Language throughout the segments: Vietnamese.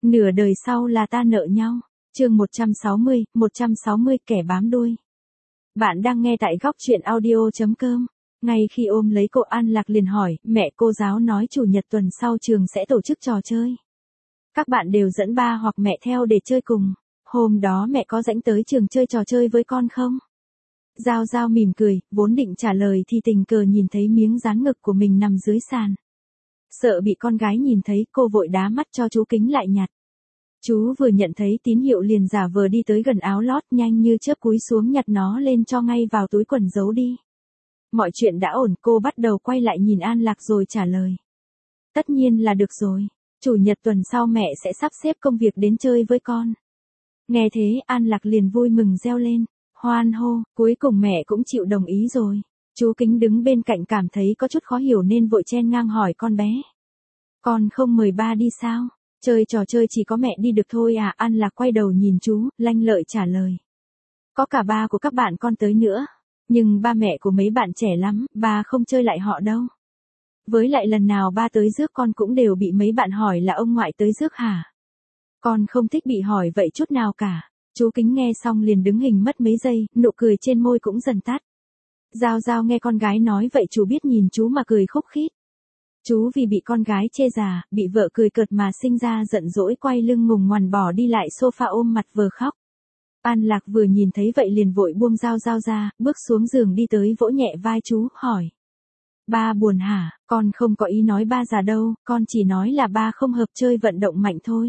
Nửa đời sau là ta nợ nhau. Chương 160 kẻ bám đuôi. Bạn đang nghe tại góc truyện audio.com. Ngay khi ôm lấy cô, An Lạc liền hỏi, mẹ cô giáo nói chủ nhật tuần sau trường sẽ tổ chức trò chơi. Các bạn đều dẫn ba hoặc mẹ theo để chơi cùng. Hôm đó mẹ có rảnh tới trường chơi trò chơi với con không? Giao Giao mỉm cười, vốn định trả lời thì tình cờ nhìn thấy miếng dán ngực của mình nằm dưới sàn. Sợ bị con gái nhìn thấy, cô vội đá mắt cho chú Kính lại nhặt. Chú vừa nhận thấy tín hiệu liền giả vờ đi tới gần áo lót, nhanh như chớp cúi xuống nhặt nó lên cho ngay vào túi quần giấu đi. Mọi chuyện đã ổn, cô bắt đầu quay lại nhìn An Lạc rồi trả lời. Tất nhiên là được rồi, chủ nhật tuần sau mẹ sẽ sắp xếp công việc đến chơi với con. Nghe thế, An Lạc liền vui mừng reo lên, hoan hô, cuối cùng mẹ cũng chịu đồng ý rồi. Chú Kính đứng bên cạnh cảm thấy có chút khó hiểu nên vội chen ngang hỏi con bé. Con không mời ba đi sao? Chơi trò chơi chỉ có mẹ đi được thôi à? An Lạc quay đầu nhìn chú, lanh lợi trả lời. Có cả ba của các bạn con tới nữa. Nhưng ba mẹ của mấy bạn trẻ lắm, ba không chơi lại họ đâu. Với lại lần nào ba tới rước con cũng đều bị mấy bạn hỏi là ông ngoại tới rước hả? Con không thích bị hỏi vậy chút nào cả. Chú Kính nghe xong liền đứng hình mất mấy giây, nụ cười trên môi cũng dần tắt. Giao Giao nghe con gái nói vậy chú biết nhìn chú mà cười khúc khít. Chú vì bị con gái chê già, bị vợ cười cợt mà sinh ra giận dỗi, quay lưng ngùng ngoằn bỏ đi lại sofa ôm mặt vờ khóc. An Lạc vừa nhìn thấy vậy liền vội buông Giao Giao ra, bước xuống giường đi tới vỗ nhẹ vai chú, hỏi. Ba buồn hả? Con không có ý nói ba già đâu, con chỉ nói là ba không hợp chơi vận động mạnh thôi.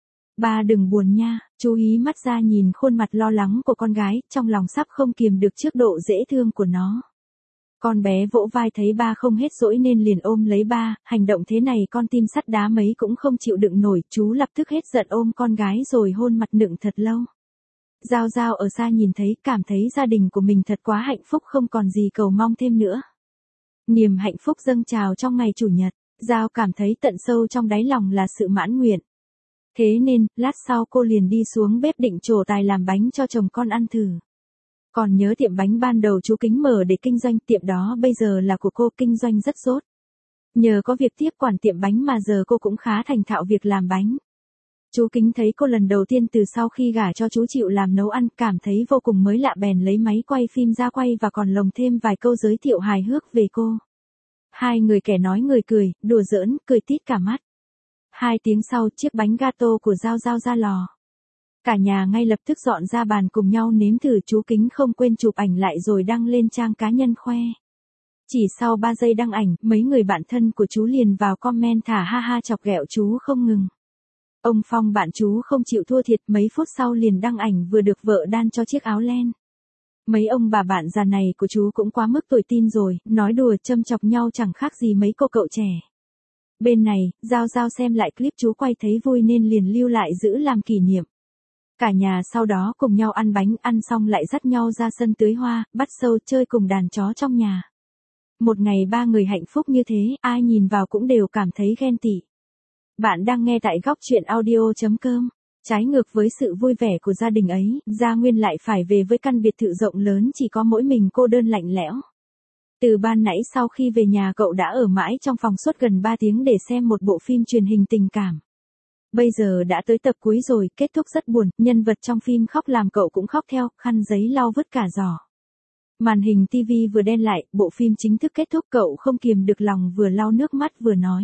Ba đừng buồn nha. Chú hí mắt ra nhìn khuôn mặt lo lắng của con gái, trong lòng sắp không kiềm được trước độ dễ thương của nó. Con bé vỗ vai thấy ba không hết dỗi nên liền ôm lấy ba, hành động thế này con tim sắt đá mấy cũng không chịu đựng nổi, chú lập tức hết giận ôm con gái rồi hôn mặt nựng thật lâu. Giao Giao ở xa nhìn thấy, cảm thấy gia đình của mình thật quá hạnh phúc, không còn gì cầu mong thêm nữa. Niềm hạnh phúc dâng trào trong ngày chủ nhật, Giao cảm thấy tận sâu trong đáy lòng là sự mãn nguyện. Thế nên, lát sau cô liền đi xuống bếp định trổ tài làm bánh cho chồng con ăn thử. Còn nhớ tiệm bánh ban đầu chú Kính mở để kinh doanh, tiệm đó bây giờ là của cô, kinh doanh rất dốt. Nhờ có việc tiếp quản tiệm bánh mà giờ cô cũng khá thành thạo việc làm bánh. Chú Kính thấy cô lần đầu tiên từ sau khi gả cho chú chịu làm nấu ăn, cảm thấy vô cùng mới lạ bèn lấy máy quay phim ra quay và còn lồng thêm vài câu giới thiệu hài hước về cô. Hai người kẻ nói người cười, đùa giỡn, cười tít cả mắt. 2 tiếng sau, chiếc bánh gato của Giao Giao ra lò. Cả nhà ngay lập tức dọn ra bàn cùng nhau nếm thử, chú Kính không quên chụp ảnh lại rồi đăng lên trang cá nhân khoe. Chỉ sau 3 giây đăng ảnh, mấy người bạn thân của chú liền vào comment thả ha ha chọc ghẹo chú không ngừng. Ông Phong bạn chú không chịu thua thiệt, mấy phút sau liền đăng ảnh vừa được vợ đan cho chiếc áo len. Mấy ông bà bạn già này của chú cũng quá mức tuổi tin rồi, nói đùa châm chọc nhau chẳng khác gì mấy cô cậu trẻ. Bên này, Giao Giao xem lại clip chú quay thấy vui nên liền lưu lại giữ làm kỷ niệm. Cả nhà sau đó cùng nhau ăn bánh, ăn xong lại dắt nhau ra sân tưới hoa, bắt sâu chơi cùng đàn chó trong nhà. Một ngày 3 người hạnh phúc như thế, ai nhìn vào cũng đều cảm thấy ghen tị. Bạn đang nghe tại góc truyện audio.com. Trái ngược với sự vui vẻ của gia đình ấy, Gia Nguyên lại phải về với căn biệt thự rộng lớn chỉ có mỗi mình cô đơn lạnh lẽo. Từ ban nãy sau khi về nhà cậu đã ở mãi trong phòng suốt gần 3 tiếng để xem một bộ phim truyền hình tình cảm. Bây giờ đã tới tập cuối rồi, kết thúc rất buồn, nhân vật trong phim khóc làm cậu cũng khóc theo, khăn giấy lau vứt cả giỏ. Màn hình TV vừa đen lại, bộ phim chính thức kết thúc, cậu không kiềm được lòng vừa lau nước mắt vừa nói.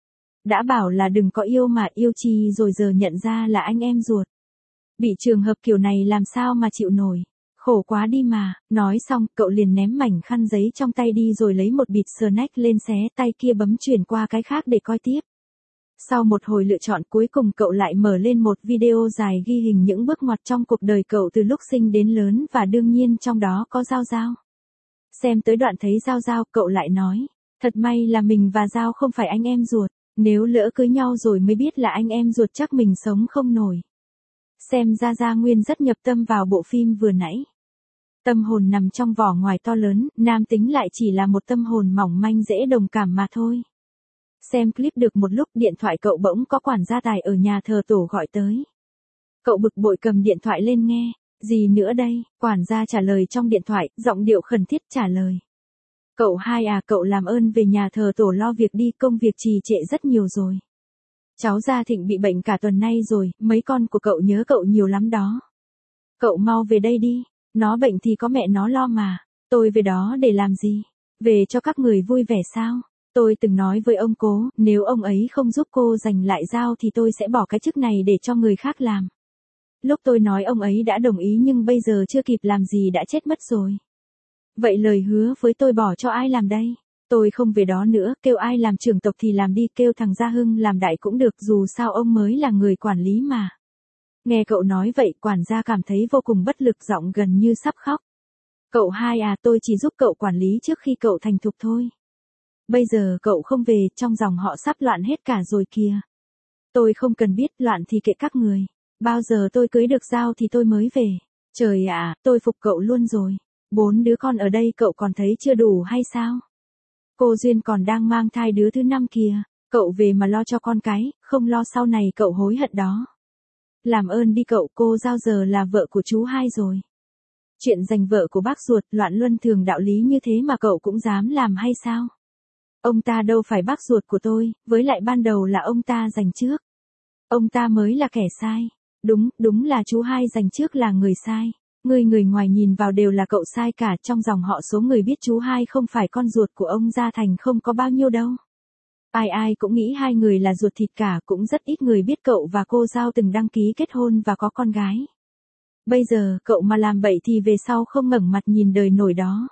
Đã bảo là đừng có yêu mà yêu chi rồi giờ nhận ra là anh em ruột. Bị trường hợp kiểu này làm sao mà chịu nổi. Khổ quá đi mà. Nói xong, cậu liền ném mảnh khăn giấy trong tay đi rồi lấy một bịt snack lên xé, tay kia bấm chuyển qua cái khác để coi tiếp. Sau một hồi lựa chọn cuối cùng cậu lại mở lên một video dài ghi hình những bước ngoặt trong cuộc đời cậu từ lúc sinh đến lớn và đương nhiên trong đó có Giao Giao. Xem tới đoạn thấy Giao Giao, cậu lại nói, thật may là mình và Giao không phải anh em ruột, nếu lỡ cưới nhau rồi mới biết là anh em ruột chắc mình sống không nổi. Xem ra Gia Nguyên rất nhập tâm vào bộ phim vừa nãy. Tâm hồn nằm trong vỏ ngoài to lớn, nam tính lại chỉ là một tâm hồn mỏng manh dễ đồng cảm mà thôi. Xem clip được một lúc điện thoại cậu bỗng có quản gia Tài ở nhà thờ tổ gọi tới. Cậu bực bội cầm điện thoại lên nghe, gì nữa đây, quản gia trả lời trong điện thoại, giọng điệu khẩn thiết trả lời. Cậu hai à, cậu làm ơn về nhà thờ tổ lo việc đi, công việc trì trệ rất nhiều rồi. Cháu Gia Thịnh bị bệnh cả tuần nay rồi, mấy con của cậu nhớ cậu nhiều lắm đó. Cậu mau về đây đi, nó bệnh thì có mẹ nó lo mà, tôi về đó để làm gì? Về cho các người vui vẻ sao? Tôi từng nói với ông Cố, nếu ông ấy không giúp cô giành lại dao thì tôi sẽ bỏ cái chức này để cho người khác làm. Lúc tôi nói ông ấy đã đồng ý nhưng bây giờ chưa kịp làm gì đã chết mất rồi. Vậy lời hứa với tôi bỏ cho ai làm đây? Tôi không về đó nữa, kêu ai làm trưởng tộc thì làm đi, kêu thằng Gia Hưng làm đại cũng được, dù sao ông mới là người quản lý mà. Nghe cậu nói vậy, quản gia cảm thấy vô cùng bất lực, giọng gần như sắp khóc. Cậu hai à, tôi chỉ giúp cậu quản lý trước khi cậu thành thục thôi. Bây giờ cậu không về, trong dòng họ sắp loạn hết cả rồi kìa. Tôi không cần biết, loạn thì kệ các người. Bao giờ tôi cưới được dao thì tôi mới về. Trời ạ, tôi phục cậu luôn rồi. 4 đứa con ở đây cậu còn thấy chưa đủ hay sao? Cô Duyên còn đang mang thai đứa thứ 5 kìa. Cậu về mà lo cho con cái, không lo sau này cậu hối hận đó. Làm ơn đi cậu, cô Giao giờ là vợ của chú hai rồi. Chuyện giành vợ của bác ruột, loạn luân thường đạo lý như thế mà cậu cũng dám làm hay sao? Ông ta đâu phải bác ruột của tôi, với lại ban đầu là ông ta giành trước. Ông ta mới là kẻ sai. Đúng là chú hai giành trước là người sai. Người ngoài nhìn vào đều là cậu sai cả, trong dòng họ số người biết chú hai không phải con ruột của ông Gia Thành không có bao nhiêu đâu. Ai cũng nghĩ hai người là ruột thịt cả, cũng rất ít người biết cậu và cô Giao từng đăng ký kết hôn và có con gái. Bây giờ, cậu mà làm bậy thì về sau không ngẩng mặt nhìn đời nổi đó.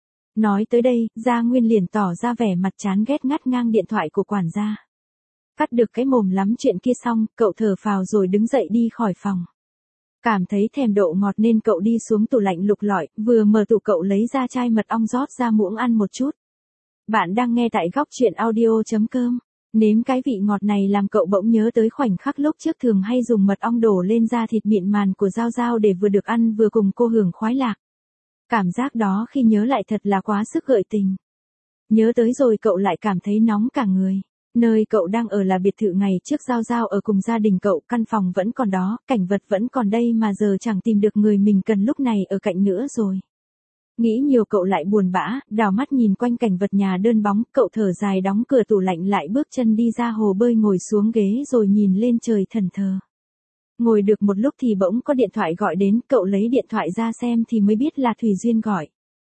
Nói tới đây, Gia Nguyên liền tỏ ra vẻ mặt chán ghét, ngắt ngang điện thoại của quản gia. Cắt được cái mồm lắm chuyện kia xong, cậu thở phào rồi đứng dậy đi khỏi phòng. Cảm thấy thèm độ ngọt nên cậu đi xuống tủ lạnh lục lọi, vừa mở tủ cậu lấy ra chai mật ong rót ra muỗng ăn một chút. Bạn đang nghe tại góc truyện audio.com. Nếm cái vị ngọt này làm cậu bỗng nhớ tới khoảnh khắc lúc trước thường hay dùng mật ong đổ lên da thịt mịn màn của Giao Giao để vừa được ăn vừa cùng cô hưởng khoái lạc. Cảm giác đó khi nhớ lại thật là quá sức gợi tình. Nhớ tới rồi cậu lại cảm thấy nóng cả người. Nơi cậu đang ở là biệt thự ngày trước Giao Giao ở cùng gia đình cậu, căn phòng vẫn còn đó, cảnh vật vẫn còn đây mà giờ chẳng tìm được người mình cần lúc này ở cạnh nữa rồi. Nghĩ nhiều cậu lại buồn bã, đảo mắt nhìn quanh cảnh vật nhà đơn bóng, cậu thở dài đóng cửa tủ lạnh lại bước chân đi ra hồ bơi, ngồi xuống ghế rồi nhìn lên trời thẫn thờ. Ngồi được một lúc thì bỗng có điện thoại gọi đến, cậu lấy điện thoại ra xem thì mới biết là Thùy Duyên gọi.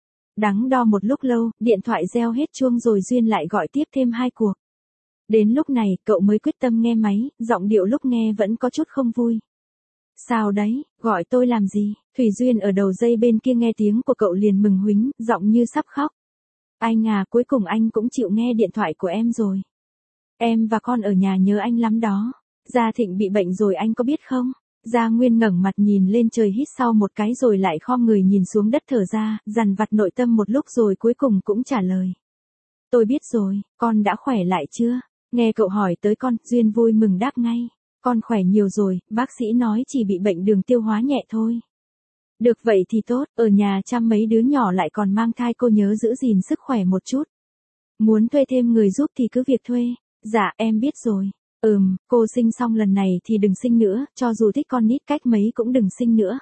Đắn đo một lúc lâu, điện thoại reo hết chuông rồi Duyên lại gọi tiếp thêm 2 cuộc. Đến lúc này, cậu mới quyết tâm nghe máy, giọng điệu lúc nghe vẫn có chút không vui. Sao đấy, gọi tôi làm gì? Thùy Duyên ở đầu dây bên kia nghe tiếng của cậu liền mừng huýnh, giọng như sắp khóc. Anh à, cuối cùng anh cũng chịu nghe điện thoại của em rồi. Em và con ở nhà nhớ anh lắm đó. Gia Thịnh bị bệnh rồi anh có biết không? Gia Nguyên ngẩng mặt nhìn lên trời hít sau một cái rồi lại khom người nhìn xuống đất thở ra, dằn vặt nội tâm một lúc rồi cuối cùng cũng trả lời. Tôi biết rồi, con đã khỏe lại chưa? Nghe cậu hỏi tới con, Duyên vui mừng đáp ngay. Con khỏe nhiều rồi, bác sĩ nói chỉ bị bệnh đường tiêu hóa nhẹ thôi. Được vậy thì tốt, ở nhà chăm mấy đứa nhỏ lại còn mang thai, cô nhớ giữ gìn sức khỏe một chút. Muốn thuê thêm người giúp thì cứ việc thuê. Dạ, em biết rồi. Cô sinh xong lần này thì đừng sinh nữa, cho dù thích con nít cách mấy cũng đừng sinh nữa.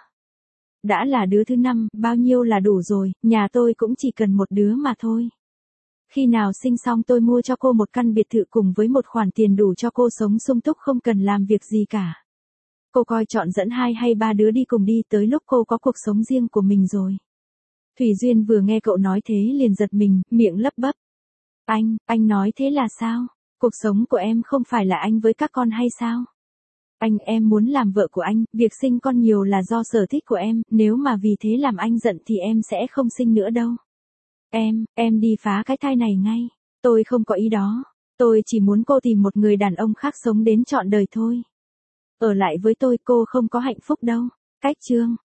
Đã là đứa thứ 5, bao nhiêu là đủ rồi, nhà tôi cũng chỉ cần một đứa mà thôi. Khi nào sinh xong tôi mua cho cô một căn biệt thự cùng với một khoản tiền đủ cho cô sống sung túc không cần làm việc gì cả. Cô coi chọn dẫn 2 hay 3 đứa đi cùng đi, tới lúc cô có cuộc sống riêng của mình rồi. Thùy Duyên vừa nghe cậu nói thế liền giật mình, miệng lắp bắp. Anh nói thế là sao? Cuộc sống của em không phải là anh với các con hay sao? Em muốn làm vợ của anh, việc sinh con nhiều là do sở thích của em, nếu mà vì thế làm anh giận thì em sẽ không sinh nữa đâu. Em đi phá cái thai này ngay. Tôi không có ý đó. Tôi chỉ muốn cô tìm một người đàn ông khác sống đến trọn đời thôi. Ở lại với tôi cô không có hạnh phúc đâu. Cách chương.